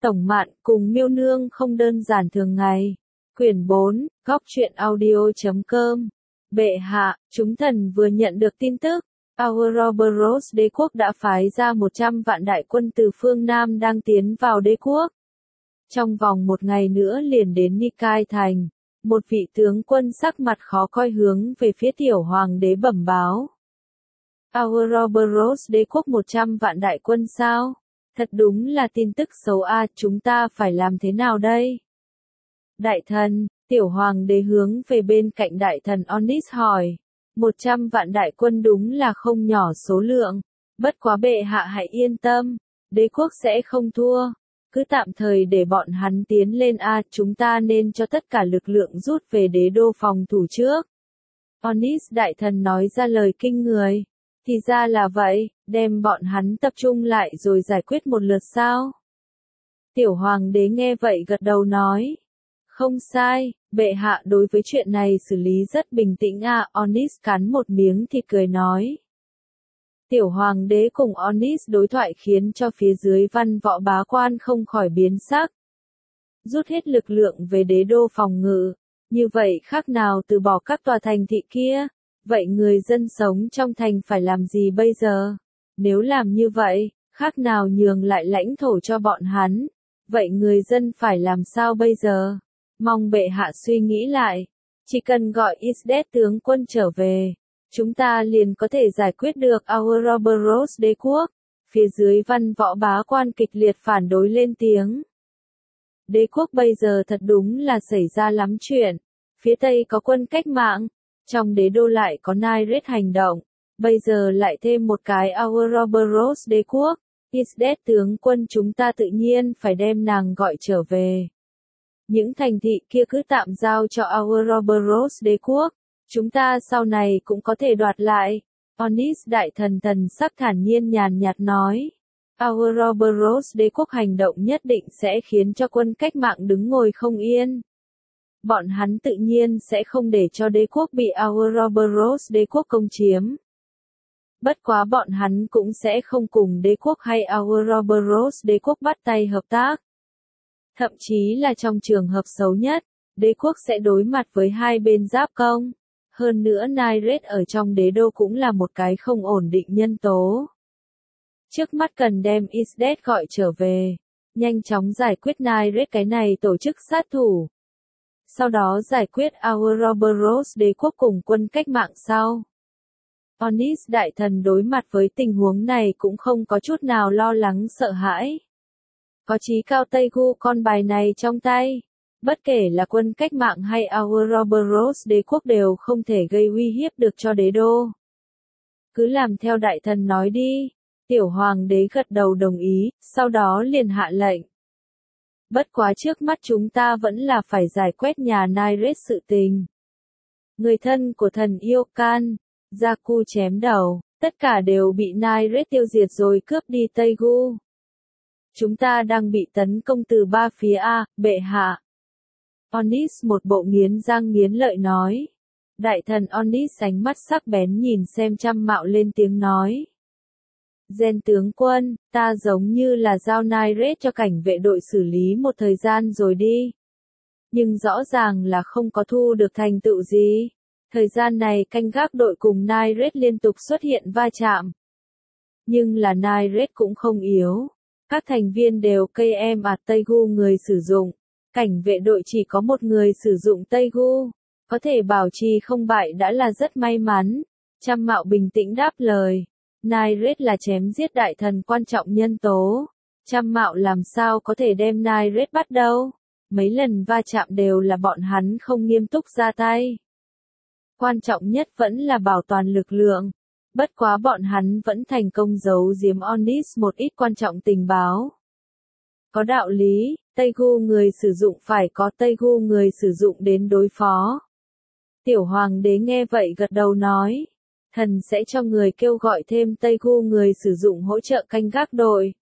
Tổng Mạn cùng Miêu Nương không đơn giản thường ngày. Quyển 4, Góc truyện audio.com. Bệ hạ, chúng thần vừa nhận được tin tức, Ouroboros đế quốc đã phái ra 100 vạn đại quân từ phương Nam đang tiến vào đế quốc. Trong vòng một ngày nữa liền đến Nikai thành, một vị tướng quân sắc mặt khó coi hướng về phía tiểu hoàng đế bẩm báo. Ouroboros đế quốc 100 vạn đại quân sao? Thật đúng là tin tức xấu a, chúng ta phải làm thế nào đây? Đại thần, tiểu hoàng đế hướng về bên cạnh đại thần Onis hỏi. 100 vạn đại quân đúng là không nhỏ số lượng, bất quá bệ hạ hãy yên tâm, đế quốc sẽ không thua, cứ tạm thời để bọn hắn tiến lên a, chúng ta nên cho tất cả lực lượng rút về đế đô phòng thủ trước. Onis đại thần nói ra lời kinh người, thì ra là vậy, đem bọn hắn tập trung lại rồi giải quyết một lượt sao? Tiểu hoàng đế nghe vậy gật đầu nói. Không sai, bệ hạ đối với chuyện này xử lý rất bình tĩnh à, Onis cắn một miếng thịt cười nói. Tiểu hoàng đế cùng Onis đối thoại khiến cho phía dưới văn võ bá quan không khỏi biến sắc. Rút hết lực lượng về đế đô phòng ngự, như vậy khác nào từ bỏ các tòa thành thị kia, vậy người dân sống trong thành phải làm gì bây giờ? Nếu làm như vậy, khác nào nhường lại lãnh thổ cho bọn hắn, vậy người dân phải làm sao bây giờ? Mong bệ hạ suy nghĩ lại, chỉ cần gọi Isdet tướng quân trở về, chúng ta liền có thể giải quyết được Ouroboros đế quốc. Phía dưới văn võ bá quan kịch liệt phản đối lên tiếng. Đế quốc bây giờ thật đúng là xảy ra lắm chuyện, phía Tây có quân cách mạng, trong đế đô lại có Nairet hành động, bây giờ lại thêm một cái Ouroboros đế quốc, Isdet tướng quân chúng ta tự nhiên phải đem nàng gọi trở về. Những thành thị kia cứ tạm giao cho Ouroboros đế quốc, chúng ta sau này cũng có thể đoạt lại. Onis đại thần thần sắc thản nhiên nhàn nhạt nói. Ouroboros đế quốc hành động nhất định sẽ khiến cho quân cách mạng đứng ngồi không yên. Bọn hắn tự nhiên sẽ không để cho đế quốc bị Ouroboros đế quốc công chiếm. Bất quá bọn hắn cũng sẽ không cùng đế quốc hay Ouroboros đế quốc bắt tay hợp tác. Thậm chí là trong trường hợp xấu nhất, đế quốc sẽ đối mặt với hai bên giáp công. Hơn nữa Nairet ở trong đế đô cũng là một cái không ổn định nhân tố. Trước mắt cần đem Isdet gọi trở về, nhanh chóng giải quyết Nairet cái này tổ chức sát thủ. Sau đó giải quyết Ouroboros đế quốc cùng quân cách mạng sau. Onis đại thần đối mặt với tình huống này cũng không có chút nào lo lắng sợ hãi. Có chí cao Tây Gu con bài này trong tay, bất kể là quân cách mạng hay Ouroboros đế quốc đều không thể gây uy hiếp được cho đế đô. Cứ làm theo đại thần nói đi, tiểu hoàng đế gật đầu đồng ý, sau đó liền hạ lệnh. Bất quá trước mắt chúng ta vẫn là phải giải quyết nhà Nairet sự tình. Người thân của thần yêu Can, Zaku chém đầu, tất cả đều bị Nairet tiêu diệt rồi cướp đi Tây Gu. Chúng ta đang bị tấn công từ ba phía a, bệ hạ. Onis một bộ nghiến răng nghiến lợi nói. Đại thần Onis ánh mắt sắc bén nhìn xem Trăm Mạo lên tiếng nói. Gen tướng quân, ta giống như là giao Nairet cho cảnh vệ đội xử lý một thời gian rồi đi. Nhưng rõ ràng là không có thu được thành tựu gì. Thời gian này canh gác đội cùng Nairet liên tục xuất hiện va chạm. Nhưng là Nairet cũng không yếu. Các thành viên đều cây em Tây Gu người sử dụng. Cảnh vệ đội chỉ có một người sử dụng Tây Gu. Có thể bảo trì không bại đã là rất may mắn. Trăm Mạo bình tĩnh đáp lời. Nairet là chém giết đại thần quan trọng nhân tố. Trăm Mạo làm sao có thể đem Nairet bắt đâu. Mấy lần va chạm đều là bọn hắn không nghiêm túc ra tay. Quan trọng nhất vẫn là bảo toàn lực lượng. Bất quá bọn hắn vẫn thành công giấu giếm Onis một ít quan trọng tình báo. Có đạo lý, Tây Gu người sử dụng phải có Tây Gu người sử dụng đến đối phó. Tiểu hoàng đế nghe vậy gật đầu nói. Thần sẽ cho người kêu gọi thêm Tây Gu người sử dụng hỗ trợ canh gác đội.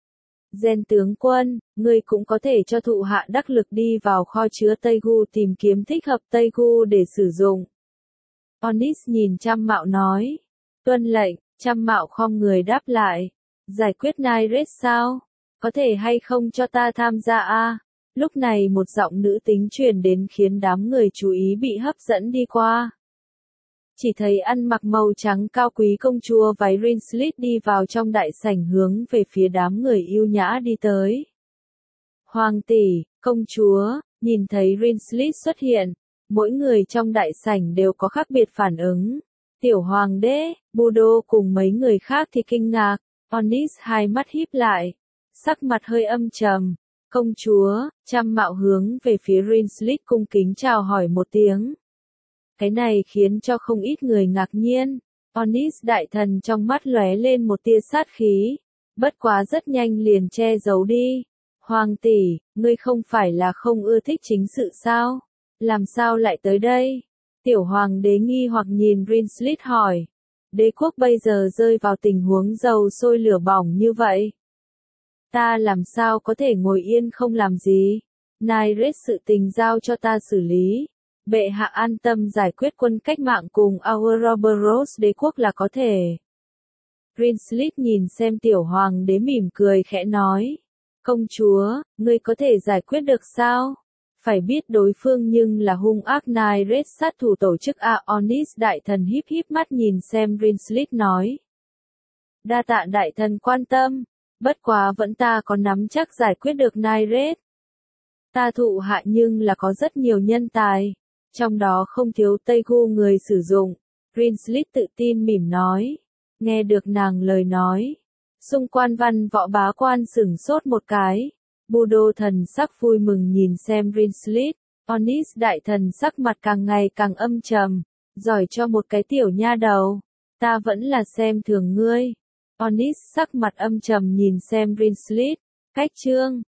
Gen tướng quân, người cũng có thể cho thụ hạ đắc lực đi vào kho chứa Tây Gu tìm kiếm thích hợp Tây Gu để sử dụng. Onis nhìn Trăm Mạo nói. Tuân lệnh, Trăm Mạo khom người đáp lại. Giải quyết Nairet sao? có thể hay không cho ta tham gia a? Lúc này một giọng nữ tính truyền đến khiến đám người chú ý bị hấp dẫn đi qua. Chỉ thấy ăn mặc màu trắng cao quý công chúa váy Rinslit đi vào trong đại sảnh hướng về phía đám người yêu nhã đi tới. Hoàng tỷ, công chúa, nhìn thấy Rinslit xuất hiện, mỗi người trong đại sảnh đều có khác biệt phản ứng. Tiểu hoàng đế, Budo cùng mấy người khác thì kinh ngạc, Onis hai mắt híp lại, sắc mặt hơi âm trầm. Công chúa, Trăm Mạo hướng về phía Rinslit cung kính chào hỏi một tiếng. Cái này khiến cho không ít người ngạc nhiên. Onis đại thần trong mắt lóe lên một tia sát khí, bất quá rất nhanh liền che giấu đi. Hoàng tỷ, ngươi không phải là không ưa thích chính sự sao? Làm sao lại tới đây? Tiểu hoàng đế nghi hoặc nhìn Rinslit hỏi. Đế quốc bây giờ rơi vào tình huống dầu sôi lửa bỏng như vậy. Ta làm sao có thể ngồi yên không làm gì? Nyret sự tình giao cho ta xử lý. Bệ hạ an tâm giải quyết quân cách mạng cùng Ouroboros đế quốc là có thể. Rinslit nhìn xem tiểu hoàng đế mỉm cười khẽ nói. Công chúa, ngươi có thể giải quyết được sao? Phải biết đối phương nhưng là hung ác Nyret sát thủ tổ chức Aonis đại thần híp híp mắt nhìn xem Rinslit nói. Đa tạ đại thần quan tâm, bất quá vẫn ta có nắm chắc giải quyết được Nyret. Ta thụ hạ nhưng là có rất nhiều nhân tài, trong đó không thiếu Tây Gu người sử dụng. Rinslit tự tin mỉm nói. Nghe được nàng lời nói, xung quanh văn võ bá quan sửng sốt một cái. Budo thần sắc vui mừng nhìn xem Rinslit, Onis đại thần sắc mặt càng ngày càng âm trầm, giỏi cho một cái tiểu nha đầu, ta vẫn là xem thường ngươi. Onis sắc mặt âm trầm nhìn xem Rinslit, cách chương